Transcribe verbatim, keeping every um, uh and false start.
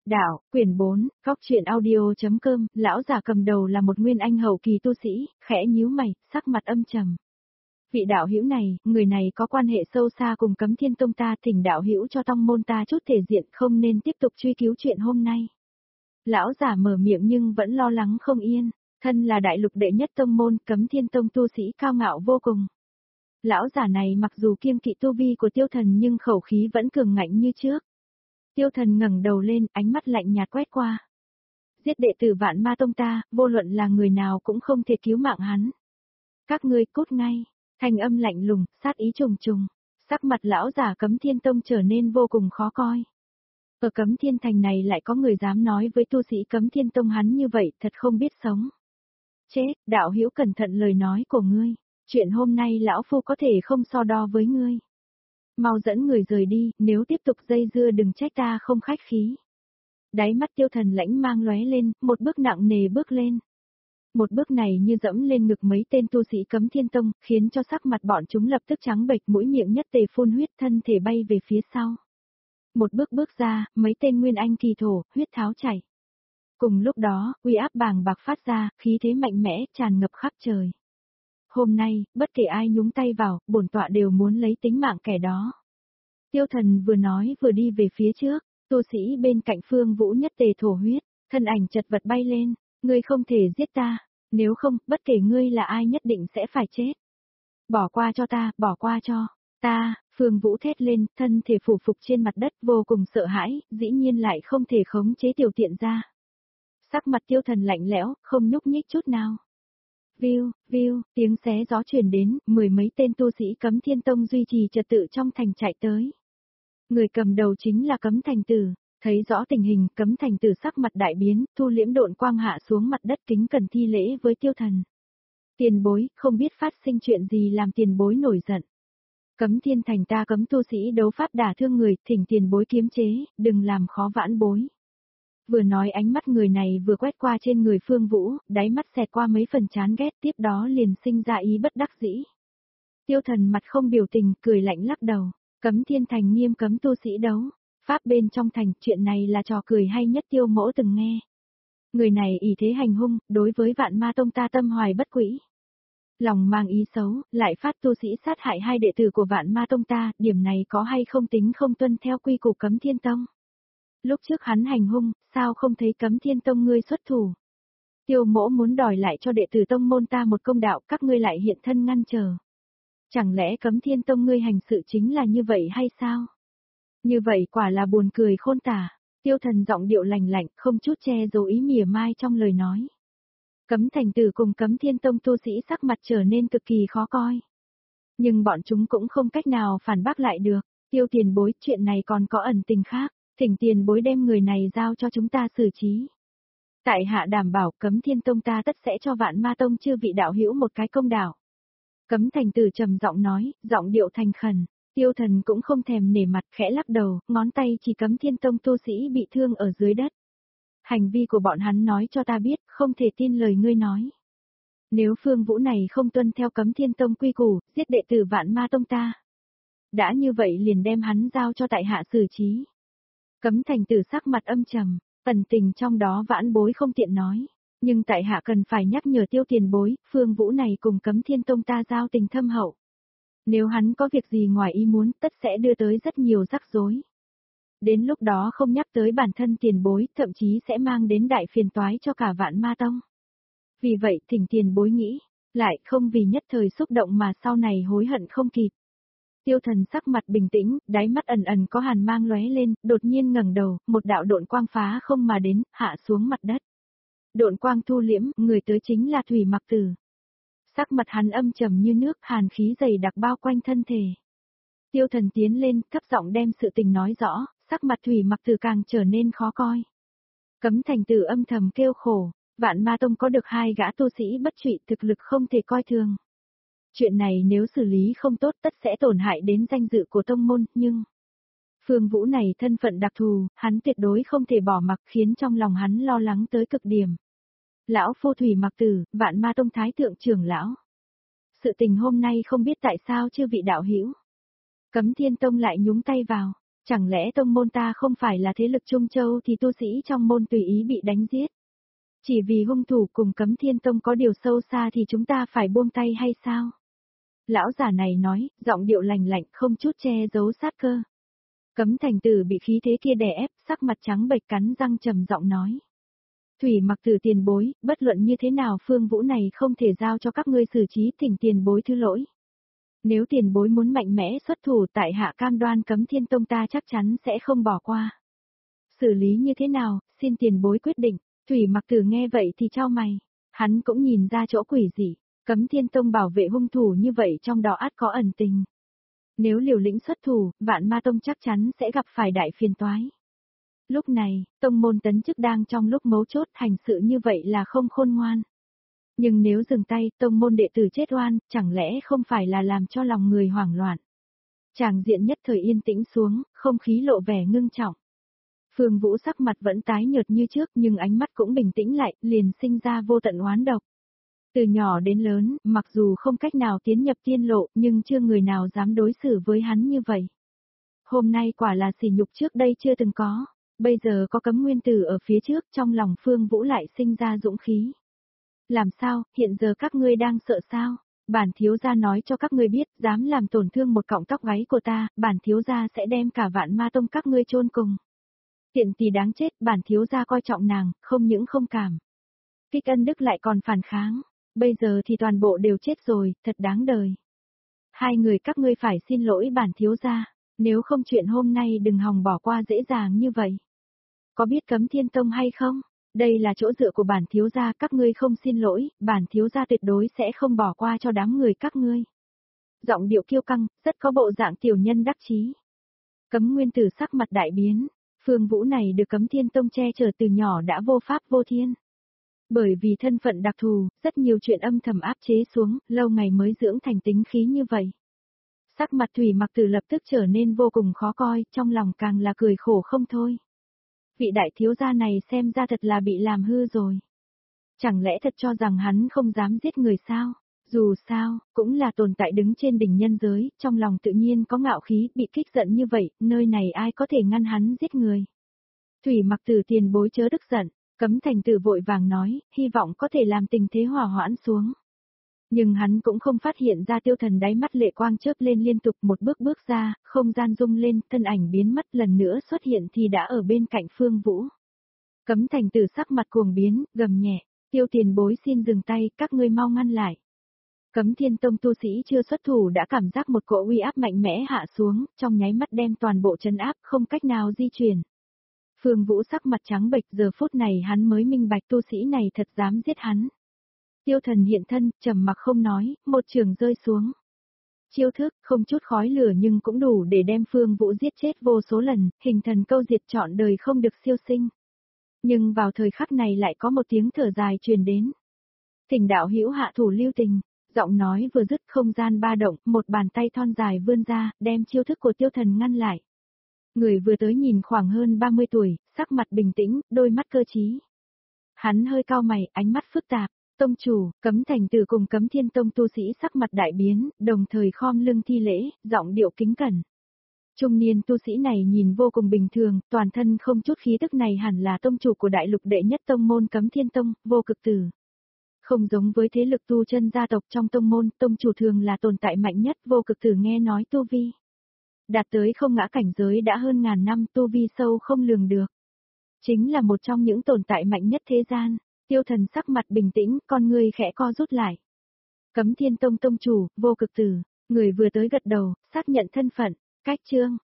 Đạo, quyển bốn, Cóc truyện audio.com, lão giả cầm đầu là một nguyên anh hậu kỳ tu sĩ, khẽ nhíu mày, sắc mặt âm trầm. Vị đạo hữu này, người này có quan hệ sâu xa cùng Cấm Thiên Tông ta, thỉnh đạo hữu cho tông môn ta chút thể diện, không nên tiếp tục truy cứu chuyện hôm nay. Lão giả mở miệng nhưng vẫn lo lắng không yên, thân là đại lục đệ nhất tông môn, Cấm Thiên Tông tu sĩ cao ngạo vô cùng. Lão giả này mặc dù kiêng kỵ tu vi của Tiêu Thần nhưng khẩu khí vẫn cường ngạnh như trước. Tiêu Thần ngẩng đầu lên, ánh mắt lạnh nhạt quét qua. Giết đệ tử Vạn Ma Tông ta, vô luận là người nào cũng không thể cứu mạng hắn. Các ngươi cút ngay, thanh âm lạnh lùng, sát ý trùng trùng. Sắc mặt lão giả Cấm Thiên Tông trở nên vô cùng khó coi. Ở Cấm Thiên Thành này lại có người dám nói với tu sĩ Cấm Thiên Tông hắn như vậy, thật không biết sống. Chết, đạo hữu cẩn thận lời nói của ngươi, chuyện hôm nay lão phu có thể không so đo với ngươi. Mau dẫn người rời đi, nếu tiếp tục dây dưa đừng trách ta không khách khí. Đáy mắt Tiêu Thần lãnh mang lóe lên, một bước nặng nề bước lên. Một bước này như dẫm lên ngực mấy tên tu sĩ Cấm Thiên Tông, khiến cho sắc mặt bọn chúng lập tức trắng bệch, mũi miệng nhất tề phun huyết, thân thể bay về phía sau. Một bước bước ra, mấy tên nguyên anh kỳ thổ, huyết tháo chảy. Cùng lúc đó, uy áp bàng bạc phát ra, khí thế mạnh mẽ, tràn ngập khắp trời. Hôm nay, bất kể ai nhúng tay vào, bổn tọa đều muốn lấy tính mạng kẻ đó. Tiêu Thần vừa nói vừa đi về phía trước, tu sĩ bên cạnh Phương Vũ nhất tề thổ huyết, thân ảnh chật vật bay lên, ngươi không thể giết ta, nếu không, bất kể ngươi là ai nhất định sẽ phải chết. Bỏ qua cho ta, bỏ qua cho ta, Phương Vũ thét lên, thân thể phủ phục trên mặt đất vô cùng sợ hãi, dĩ nhiên lại không thể khống chế tiểu tiện ra. Sắc mặt Tiêu Thần lạnh lẽo, không nhúc nhích chút nào. Viu, viu, tiếng xé gió truyền đến, mười mấy tên tu sĩ Cấm Thiên Tông duy trì trật tự trong thành chạy tới. Người cầm đầu chính là Cấm Thành Tử, thấy rõ tình hình, Cấm Thành Tử sắc mặt đại biến, thu liễm độn quang hạ xuống mặt đất kính cẩn thi lễ với Tiêu Thần. Tiền bối, không biết phát sinh chuyện gì làm tiền bối nổi giận. Cấm Thiên Thành ta cấm tu sĩ đấu pháp đả thương người, thỉnh tiền bối kiềm chế, đừng làm khó vãn bối. Vừa nói ánh mắt người này vừa quét qua trên người Phương Vũ, đáy mắt xẹt qua mấy phần chán ghét, tiếp đó liền sinh ra ý bất đắc dĩ. Tiêu Thần mặt không biểu tình, cười lạnh lắc đầu, Cấm Thiên Thành nghiêm cấm tu sĩ đấu, pháp bên trong thành, chuyện này là trò cười hay nhất Tiêu Mỗ từng nghe. Người này ỷ thế hành hung, đối với Vạn Ma Tông ta tâm hoài bất quỹ. Lòng mang ý xấu, lại phát tu sĩ sát hại hai đệ tử của Vạn Ma Tông ta, điểm này có hay không tính không tuân theo quy củ Cấm Thiên Tông. Lúc trước hắn hành hung, sao không thấy Cấm Thiên Tông ngươi xuất thủ? Tiêu Mỗ muốn đòi lại cho đệ tử tông môn ta một công đạo, các ngươi lại hiện thân ngăn trở. Chẳng lẽ Cấm Thiên Tông ngươi hành sự chính là như vậy hay sao? Như vậy quả là buồn cười khôn tả. Tiêu Thần giọng điệu lạnh lạnh, không chút che giấu ý mỉa mai trong lời nói. Cấm Thành Tử cùng Cấm Thiên Tông tu sĩ sắc mặt trở nên cực kỳ khó coi. Nhưng bọn chúng cũng không cách nào phản bác lại được. Tiêu tiền bối, chuyện này còn có ẩn tình khác. Thỉnh tiền bối đem người này giao cho chúng ta xử trí. Tại hạ đảm bảo Cấm Thiên Tông ta tất sẽ cho Vạn Ma Tông chư vị đạo hữu một cái công đạo. Cấm Thành Tử trầm giọng nói, giọng điệu thành khẩn. Tiêu Thần cũng không thèm nể mặt, khẽ lắc đầu, ngón tay chỉ Cấm Thiên Tông tu sĩ bị thương ở dưới đất. Hành vi của bọn hắn nói cho ta biết, không thể tin lời ngươi nói. Nếu Phương Vũ này không tuân theo Cấm Thiên Tông quy củ, giết đệ tử Vạn Ma Tông ta. Đã như vậy liền đem hắn giao cho tại hạ xử trí. Cấm Thành Tử sắc mặt âm trầm, ẩn tình trong đó vãn bối không tiện nói. Nhưng tại hạ cần phải nhắc nhở Tiêu tiền bối, Phương Vũ này cùng Cấm Thiên Tông ta giao tình thâm hậu. Nếu hắn có việc gì ngoài ý muốn, tất sẽ đưa tới rất nhiều rắc rối. Đến lúc đó không nhắc tới bản thân tiền bối, thậm chí sẽ mang đến đại phiền toái cho cả Vạn Ma Tông. Vì vậy, thỉnh tiền bối nghĩ, lại không vì nhất thời xúc động mà sau này hối hận không kịp. Tiêu Thần sắc mặt bình tĩnh, đáy mắt ẩn ẩn có hàn mang lóe lên, đột nhiên ngẩng đầu, một đạo độn quang phá không mà đến, hạ xuống mặt đất. Độn quang thu liễm, người tới chính là Thủy Mặc Tử. Sắc mặt hắn âm trầm như nước, hàn khí dày đặc bao quanh thân thể. Tiêu Thần tiến lên, thấp giọng đem sự tình nói rõ, sắc mặt Thủy Mặc Tử càng trở nên khó coi. Cấm Thành Tử âm thầm kêu khổ, Vạn Ma Tông có được hai gã tu sĩ bất trụy, thực lực không thể coi thường. Chuyện này nếu xử lý không tốt tất sẽ tổn hại đến danh dự của tông môn, nhưng Phương Vũ này thân phận đặc thù, hắn tuyệt đối không thể bỏ mặc, khiến trong lòng hắn lo lắng tới cực điểm. Lão phu Thủy Mặc Tử, Vạn Ma Tông thái thượng trưởng lão. Sự tình hôm nay không biết tại sao chưa vị đạo hữu. Cấm Thiên Tông lại nhúng tay vào. Chẳng lẽ tông môn ta không phải là thế lực Trung Châu thì tu sĩ trong môn tùy ý bị đánh giết? Chỉ vì hung thủ cùng Cấm Thiên Tông có điều sâu xa thì chúng ta phải buông tay hay sao? Lão giả này nói, giọng điệu lành lạnh không chút che giấu sát cơ. Cấm Thành Tử bị khí thế kia đè ép, sắc mặt trắng bệch cắn răng trầm giọng nói. Thủy Mặc Tử tiền bối, bất luận như thế nào Phương Vũ này không thể giao cho các ngươi xử trí, thỉnh tiền bối thứ lỗi. Nếu tiền bối muốn mạnh mẽ xuất thủ, tại hạ cam đoan Cấm Thiên Tông ta chắc chắn sẽ không bỏ qua. Xử lý như thế nào, xin tiền bối quyết định. Thủy Mặc Tử nghe vậy thì chau mày, hắn cũng nhìn ra chỗ quỷ dị, Cấm Thiên Tông bảo vệ hung thủ như vậy trong đó ắt có ẩn tình. Nếu liều lĩnh xuất thủ, Vạn Ma Tông chắc chắn sẽ gặp phải đại phiền toái. Lúc này, tông môn tấn chức đang trong lúc mấu chốt, hành sự như vậy là không khôn ngoan. Nhưng nếu dừng tay, tông môn đệ tử chết oan, chẳng lẽ không phải là làm cho lòng người hoảng loạn. Tràng diện nhất thời yên tĩnh xuống, không khí lộ vẻ ngưng trọng. Phương Vũ sắc mặt vẫn tái nhợt như trước nhưng ánh mắt cũng bình tĩnh lại, liền sinh ra vô tận oán độc. Từ nhỏ đến lớn, mặc dù không cách nào tiến nhập tiên lộ nhưng chưa người nào dám đối xử với hắn như vậy. Hôm nay quả là sỉ nhục trước đây chưa từng có, bây giờ có Cấm Nguyên Tử ở phía trước, trong lòng Phương Vũ lại sinh ra dũng khí. Làm sao, hiện giờ các ngươi đang sợ sao? Bản thiếu gia nói cho các ngươi biết, dám làm tổn thương một cọng tóc gáy của ta, bản thiếu gia sẽ đem cả Vạn Ma Tông các ngươi chôn cùng. Tiện tỳ đáng chết, bản thiếu gia coi trọng nàng, không những không cảm. Kích Ân Đức lại còn phản kháng, bây giờ thì toàn bộ đều chết rồi, thật đáng đời. Hai người các ngươi phải xin lỗi bản thiếu gia, nếu không chuyện hôm nay đừng hòng bỏ qua dễ dàng như vậy. Có biết Cấm Thiên Tông hay không? Đây là chỗ dựa của bản thiếu gia, các ngươi không xin lỗi, bản thiếu gia tuyệt đối sẽ không bỏ qua cho đám người các ngươi. Giọng điệu kiêu căng, rất có bộ dạng tiểu nhân đắc chí. Cấm Nguyên Tử sắc mặt đại biến. Phương Vũ này được Cấm Thiên Tông che chở từ nhỏ đã vô pháp vô thiên. Bởi vì thân phận đặc thù, rất nhiều chuyện âm thầm áp chế xuống, lâu ngày mới dưỡng thành tính khí như vậy. Sắc mặt Thủy Mặc Tử lập tức trở nên vô cùng khó coi, trong lòng càng là cười khổ không thôi. Vị đại thiếu gia này xem ra thật là bị làm hư rồi. Chẳng lẽ thật cho rằng hắn không dám giết người sao? Dù sao, cũng là tồn tại đứng trên đỉnh nhân giới, trong lòng tự nhiên có ngạo khí, bị kích giận như vậy, nơi này ai có thể ngăn hắn giết người. Thủy Mặc Tử tiền bối chớ tức giận, Cấm Thành Tử vội vàng nói, hy vọng có thể làm tình thế hòa hoãn xuống. Nhưng hắn cũng không phát hiện ra Tiêu Thần đáy mắt lệ quang chớp lên liên tục, một bước bước ra, không gian rung lên, thân ảnh biến mất, lần nữa xuất hiện thì đã ở bên cạnh Phương Vũ. Cấm Thành Tử sắc mặt cuồng biến, gầm nhẹ, Tiêu tiền bối xin dừng tay, các ngươi mau ngăn lại. Cấm Thiên Tông tu sĩ chưa xuất thủ đã cảm giác một cỗ uy áp mạnh mẽ hạ xuống, trong nháy mắt đem toàn bộ trấn áp, không cách nào di chuyển. Phương Vũ sắc mặt trắng bệch, giờ phút này hắn mới minh bạch tu sĩ này thật dám giết hắn. Tiêu Thần hiện thân, trầm mặc không nói, một trường rơi xuống. Chiêu thức, không chút khói lửa nhưng cũng đủ để đem Phương Vũ giết chết vô số lần, hình thần câu diệt trọn đời không được siêu sinh. Nhưng vào thời khắc này lại có một tiếng thở dài truyền đến. Thỉnh đạo hữu hạ thủ lưu tình. Giọng nói vừa dứt, không gian ba động, một bàn tay thon dài vươn ra, đem chiêu thức của Tiêu Thần ngăn lại. Người vừa tới nhìn khoảng hơn ba mươi tuổi, sắc mặt bình tĩnh, đôi mắt cơ trí. Hắn hơi cau mày, ánh mắt phức tạp. Tông chủ, Cấm Thành Tử cùng Cấm Thiên Tông tu sĩ sắc mặt đại biến, đồng thời khom lưng thi lễ, giọng điệu kính cẩn. Trung niên tu sĩ này nhìn vô cùng bình thường, toàn thân không chút khí tức này hẳn là tông chủ của đại lục đệ nhất tông môn Cấm Thiên Tông, Vô Cực Tử. Không giống với thế lực tu chân gia tộc trong tông môn, tông chủ thường là tồn tại mạnh nhất, Vô Cực Tử nghe nói tu vi. Đạt tới không ngã cảnh giới đã hơn ngàn năm, tu vi sâu không lường được. Chính là một trong những tồn tại mạnh nhất thế gian. Tiêu Thần sắc mặt bình tĩnh, con người khẽ co rút lại. Cấm Thiên Tông tông chủ, Vô Cực Tử, người vừa tới gật đầu, xác nhận thân phận, cách chương.